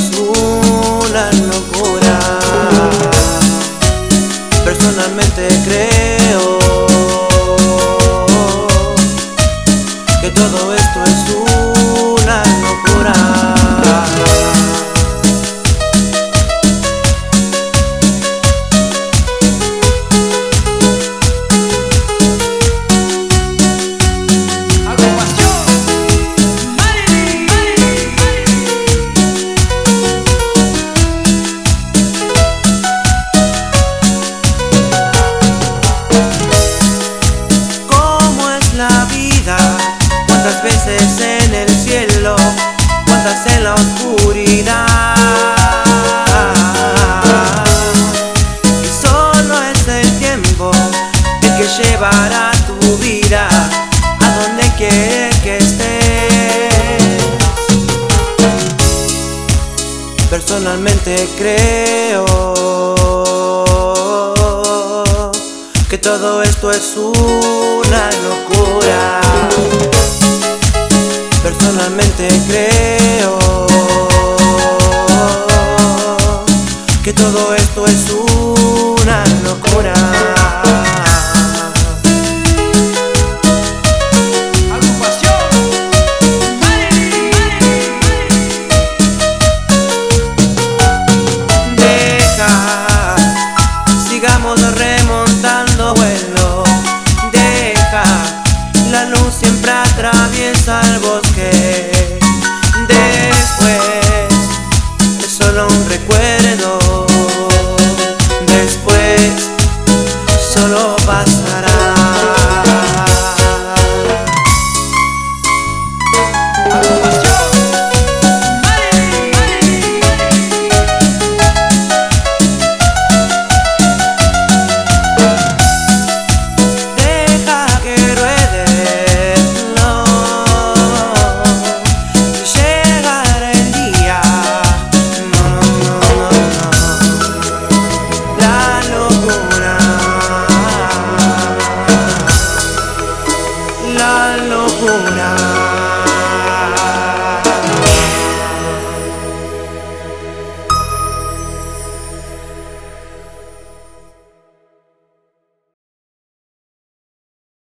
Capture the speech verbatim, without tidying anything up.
es una locura. Personalmente creo que todo esto es una locura. Cuántas veces en el cielo, cuántas en la oscuridad. Y solo es el tiempo el que llevará tu vida a donde quiere que estés. Personalmente creo que todo esto es una locura. Personalmente creo que todo esto es una